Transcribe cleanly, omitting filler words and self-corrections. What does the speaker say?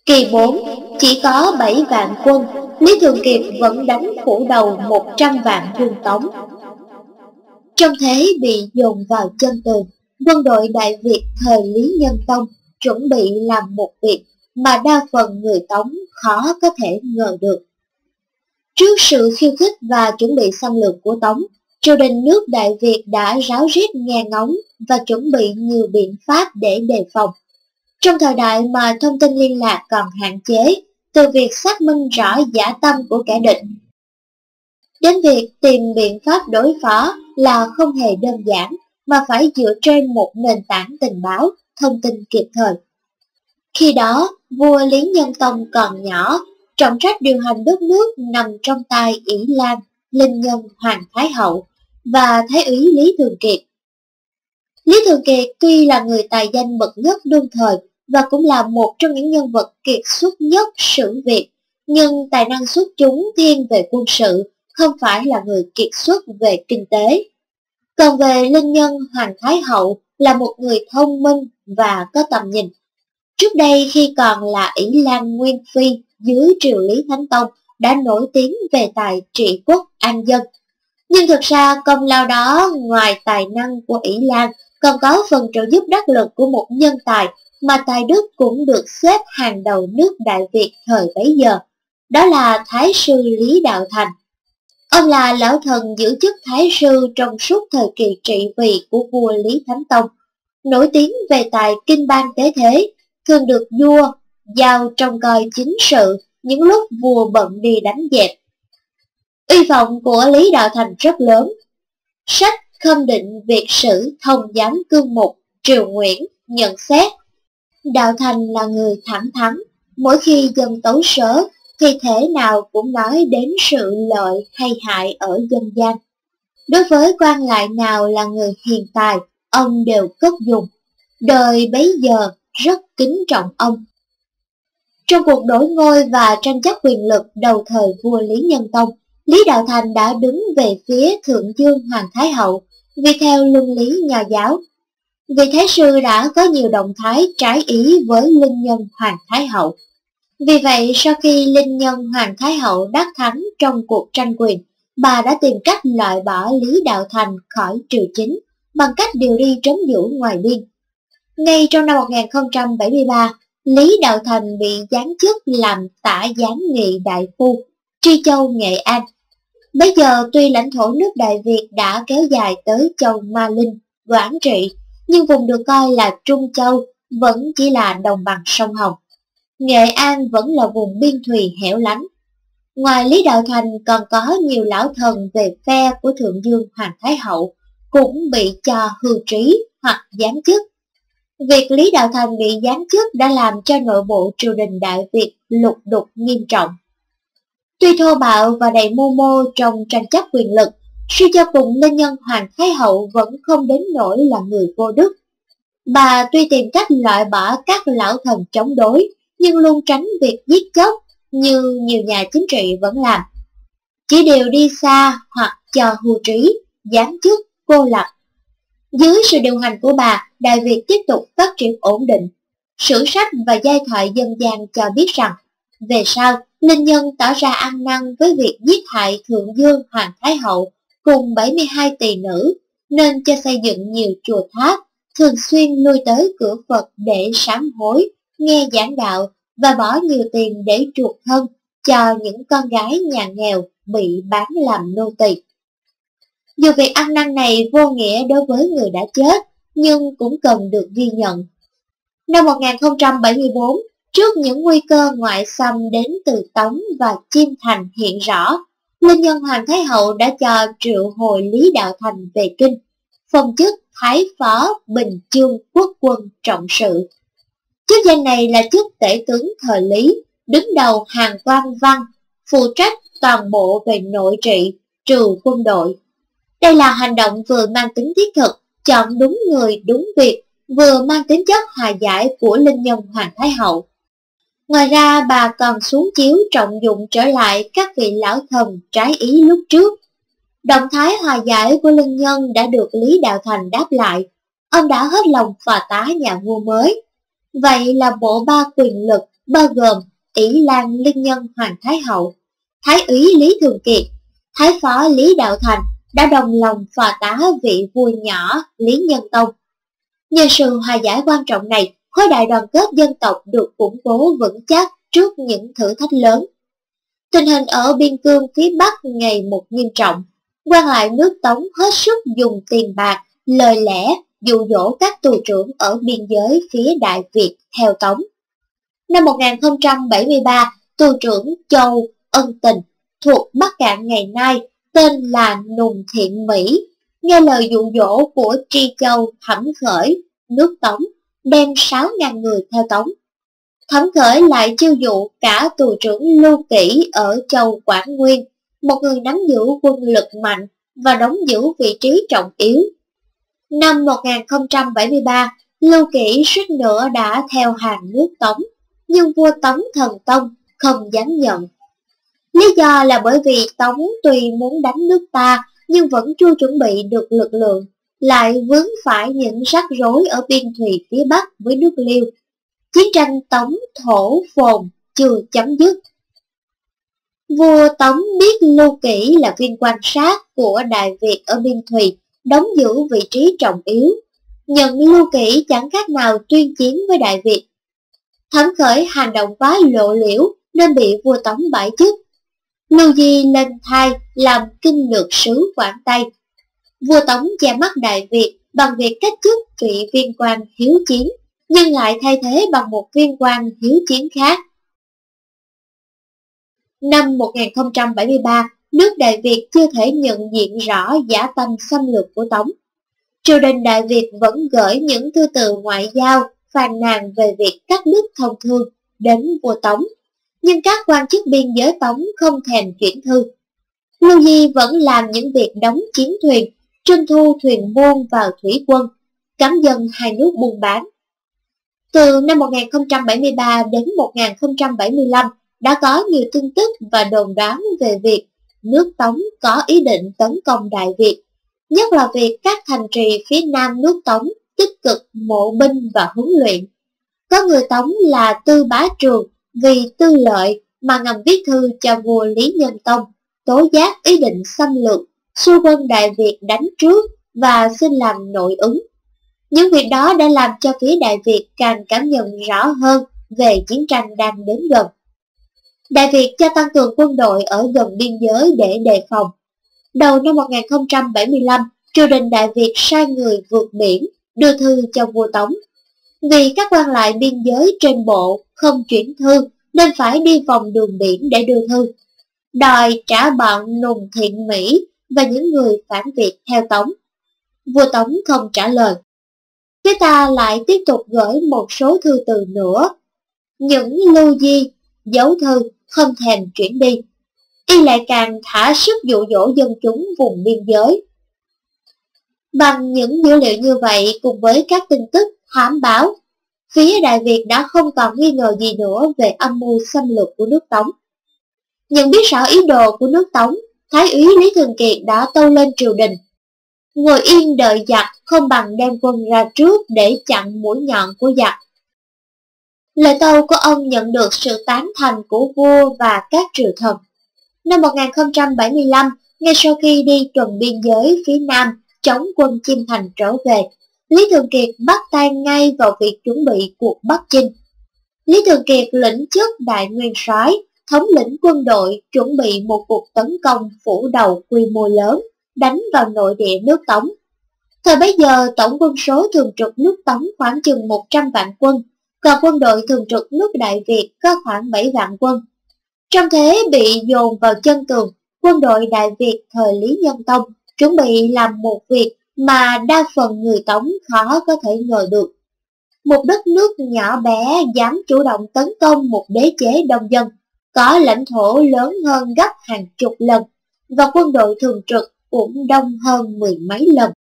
Kỳ 4, chỉ có 7 vạn quân, Lý Thường Kiệt vẫn đánh phủ đầu 100 vạn quân Tống. Trong thế bị dồn vào chân tường, quân đội Đại Việt thời Lý Nhân Tông chuẩn bị làm một việc mà đa phần người Tống khó có thể ngờ được. Trước sự khiêu khích và chuẩn bị xâm lược của Tống, triều đình nước Đại Việt đã ráo riết nghe ngóng và chuẩn bị nhiều biện pháp để đề phòng. Trong thời đại mà thông tin liên lạc còn hạn chế, từ việc xác minh rõ dã tâm của kẻ địch đến việc tìm biện pháp đối phó là không hề đơn giản, mà phải dựa trên một nền tảng tình báo, thông tin kịp thời. Khi đó, vua Lý Nhân Tông còn nhỏ, trọng trách điều hành đất nước nằm trong tay ỷ Lan, linh nhân Hoàng Thái Hậu và Thái úy Lý Thường Kiệt. Lý Thường Kiệt tuy là người tài danh bậc nhất đương thời và cũng là một trong những nhân vật kiệt xuất nhất sử Việt, nhưng tài năng xuất chúng thiên về quân sự, không phải là người kiệt xuất về kinh tế. Còn về linh nhân Hoàng Thái Hậu là một người thông minh và có tầm nhìn. Trước đây khi còn là ỷ Lan Nguyên Phi dưới triều Lý Thánh Tông đã nổi tiếng về tài trị quốc an dân. Nhưng thực ra công lao đó ngoài tài năng của ỷ Lan còn có phần trợ giúp đắc lực của một nhân tài mà tài đức cũng được xếp hàng đầu nước Đại Việt thời bấy giờ. Đó là Thái sư Lý Đạo Thành. Ông là lão thần giữ chức Thái sư trong suốt thời kỳ trị vì của vua Lý Thánh Tông, nổi tiếng về tài kinh ban tế thế, thường được vua giao trông coi chính sự những lúc vua bận đi đánh dẹp. Uy vọng của Lý Đạo Thành rất lớn. Sách Khâm Định Việt Sử Thông Giám Cương Mục Triều Nguyễn nhận xét, Đạo Thành là người thẳng thắn, mỗi khi dân tấu sớ thì thể nào cũng nói đến sự lợi hay hại ở dân gian. Đối với quan lại nào là người hiền tài, ông đều cất dùng. Đời bấy giờ rất kính trọng ông. Trong cuộc đổi ngôi và tranh chấp quyền lực đầu thời vua Lý Nhân Tông, Lý Đạo Thành đã đứng về phía Thượng Dương Hoàng Thái Hậu, vì theo luân lý Nho giáo. Vị Thái sư đã có nhiều động thái trái ý với linh nhân Hoàng Thái Hậu. Vì vậy, sau khi linh nhân Hoàng Thái Hậu đắc thắng trong cuộc tranh quyền, bà đã tìm cách loại bỏ Lý Đạo Thành khỏi triều chính bằng cách điều đi trấn giữ ngoài biên. Ngay trong năm 1073, Lý Đạo Thành bị giáng chức làm tả giám nghị đại phu, Tri Châu Nghệ An. Bây giờ tuy lãnh thổ nước Đại Việt đã kéo dài tới châu Ma Linh, Quảng Trị, nhưng vùng được coi là Trung Châu vẫn chỉ là đồng bằng sông Hồng. Nghệ An vẫn là vùng biên thùy hẻo lánh. Ngoài Lý Đạo Thành còn có nhiều lão thần về phe của Thượng Dương Hoàng Thái Hậu cũng bị cho hưu trí hoặc giáng chức. Việc Lý Đạo Thành bị giáng chức đã làm cho nội bộ triều đình Đại Việt lục đục nghiêm trọng. Tuy thô bạo và đầy mưu mô trong tranh chấp quyền lực, suy cho cùng linh nhân Hoàng Thái Hậu vẫn không đến nỗi là người vô đức. Bà tuy tìm cách loại bỏ các lão thần chống đối, nhưng luôn tránh việc giết chóc như nhiều nhà chính trị vẫn làm. Chỉ đều đi xa hoặc cho hưu trí, giáng chức, cô lập. Dưới sự điều hành của bà, Đại Việt tiếp tục phát triển ổn định. Sử sách và giai thoại dân gian cho biết rằng, về sau, linh nhân tỏ ra ăn năn với việc giết hại Thượng Dương Hoàng Thái Hậu cùng 72 tỳ nữ, nên cho xây dựng nhiều chùa tháp, thường xuyên lui tới cửa Phật để sám hối, nghe giảng đạo và bỏ nhiều tiền để chuộc thân cho những con gái nhà nghèo bị bán làm nô tỳ. Dù việc ăn năn này vô nghĩa đối với người đã chết, nhưng cũng cần được ghi nhận. Năm 1074, trước những nguy cơ ngoại xâm đến từ Tống và Chiêm Thành hiện rõ, linh nhân Hoàng Thái Hậu đã cho triệu hồi Lý Đạo Thành về kinh, phong chức Thái Phó Bình Chương Quốc quân trọng sự. Chức danh này là chức tể tướng thời Lý, đứng đầu hàng quan văn, phụ trách toàn bộ về nội trị, trừ quân đội. Đây là hành động vừa mang tính thiết thực, chọn đúng người đúng việc, vừa mang tính chất hòa giải của linh nhân Hoàng Thái Hậu. Ngoài ra, bà còn xuống chiếu trọng dụng trở lại các vị lão thần trái ý lúc trước. Động thái hòa giải của linh nhân đã được Lý Đạo Thành đáp lại. Ông đã hết lòng phò tá nhà vua mới. Vậy là bộ ba quyền lực bao gồm ỷ Lan Liên Nhân Hoàng Thái Hậu, Thái úy Lý Thường Kiệt, Thái phó Lý Đạo Thành đã đồng lòng phò tá vị vua nhỏ Lý Nhân Tông. Nhờ sự hòa giải quan trọng này, khối đại đoàn kết dân tộc được củng cố vững chắc trước những thử thách lớn. Tình hình ở biên cương phía Bắc ngày một nghiêm trọng, quan lại nước Tống hết sức dùng tiền bạc, lời lẽ dụ dỗ các tù trưởng ở biên giới phía Đại Việt theo Tống. Năm 1073, tù trưởng Châu Ân Tình thuộc Bắc Cạn ngày nay tên là Nùng Thiện Mỹ, nghe lời dụ dỗ của Tri Châu Thẩm Khởi, nước Tống, đem 6.000 người theo Tống. Thẩm Khởi lại chiêu dụ cả tù trưởng Lưu Kỷ ở Châu Quảng Nguyên, một người nắm giữ quân lực mạnh và đóng giữ vị trí trọng yếu. Năm 1073, Lưu Kỷ suýt nữa đã theo hàng nước Tống, nhưng vua Tống Thần Tông không dám nhận. Lý do là bởi vì Tống tuy muốn đánh nước ta nhưng vẫn chưa chuẩn bị được lực lượng, lại vướng phải những rắc rối ở biên thùy phía Bắc với nước Liêu. Chiến tranh Tống Thổ Phồn chưa chấm dứt. Vua Tống biết Lưu Kỷ là viên quan sát của Đại Việt ở biên thùy, đóng giữ vị trí trọng yếu, nhận Lưu Kỷ chẳng khác nào tuyên chiến với Đại Việt. Thẩm Khởi hành động quá lộ liễu nên bị vua Tống bãi chức. Lưu Di lên thai làm kinh lược sứ Quảng Tây. Vua Tống che mắt Đại Việt bằng việc cách chức vị viên quan hiếu chiến, nhưng lại thay thế bằng một viên quan hiếu chiến khác. Năm 1073, nước Đại Việt chưa thể nhận diện rõ dã tâm xâm lược của Tống. Triều đình Đại Việt vẫn gửi những thư từ ngoại giao phàn nàn về việc cắt đứt thông thương đến vua Tống, nhưng các quan chức biên giới Tống không thèm chuyển thư. Lưu Di vẫn làm những việc đóng chiến thuyền, trưng thu thuyền buôn vào thủy quân, cấm dân hai nước buôn bán. Từ năm 1073 đến 1075 đã có nhiều tin tức và đồn đoán về việc nước Tống có ý định tấn công Đại Việt, nhất là việc các thành trì phía nam nước Tống tích cực mộ binh và huấn luyện. Có người Tống là Tư Bá Trường vì tư lợi mà ngầm viết thư cho vua Lý Nhân Tông, tố giác ý định xâm lược, xua quân Đại Việt đánh trước và xin làm nội ứng. Những việc đó đã làm cho phía Đại Việt càng cảm nhận rõ hơn về chiến tranh đang đến gần. Đại Việt cho tăng cường quân đội ở gần biên giới để đề phòng. Đầu năm 1075, triều đình Đại Việt sai người vượt biển đưa thư cho vua Tống. Vì các quan lại biên giới trên bộ không chuyển thư nên phải đi vòng đường biển để đưa thư, đòi trả bọn Nùng Thiện Mỹ và những người phản Việt theo Tống. Vua Tống không trả lời. Phía ta lại tiếp tục gửi một số thư từ nữa. Những Lưu Di giấu thư không thèm chuyển đi. Y lại càng thả sức dụ dỗ dân chúng vùng biên giới. Bằng những dữ liệu như vậy cùng với các tin tức thám báo, phía Đại Việt đã không còn nghi ngờ gì nữa về âm mưu xâm lược của nước Tống. Nhận biết rõ ý đồ của nước Tống, Thái úy Lý Thường Kiệt đã tâu lên triều đình. Ngồi yên đợi giặc không bằng đem quân ra trước để chặn mũi nhọn của giặc. Lời tâu của ông nhận được sự tán thành của vua và các triều thần. Năm 1075, ngay sau khi đi tuần biên giới phía Nam chống quân Chiêm Thành trở về, Lý Thường Kiệt bắt tay ngay vào việc chuẩn bị cuộc Bắc chinh. Lý Thường Kiệt lĩnh chức đại nguyên soái, thống lĩnh quân đội chuẩn bị một cuộc tấn công phủ đầu quy mô lớn, đánh vào nội địa nước Tống. Thời bấy giờ, tổng quân số thường trực nước Tống khoảng chừng 100 vạn quân, còn quân đội thường trực nước Đại Việt có khoảng 7 vạn quân. Trong thế bị dồn vào chân tường, quân đội Đại Việt thời Lý Nhân Tông chuẩn bị làm một việc mà đa phần người Tống khó có thể ngờ được. Một đất nước nhỏ bé dám chủ động tấn công một đế chế đông dân, có lãnh thổ lớn hơn gấp hàng chục lần, và quân đội thường trực cũng đông hơn 10 mấy lần.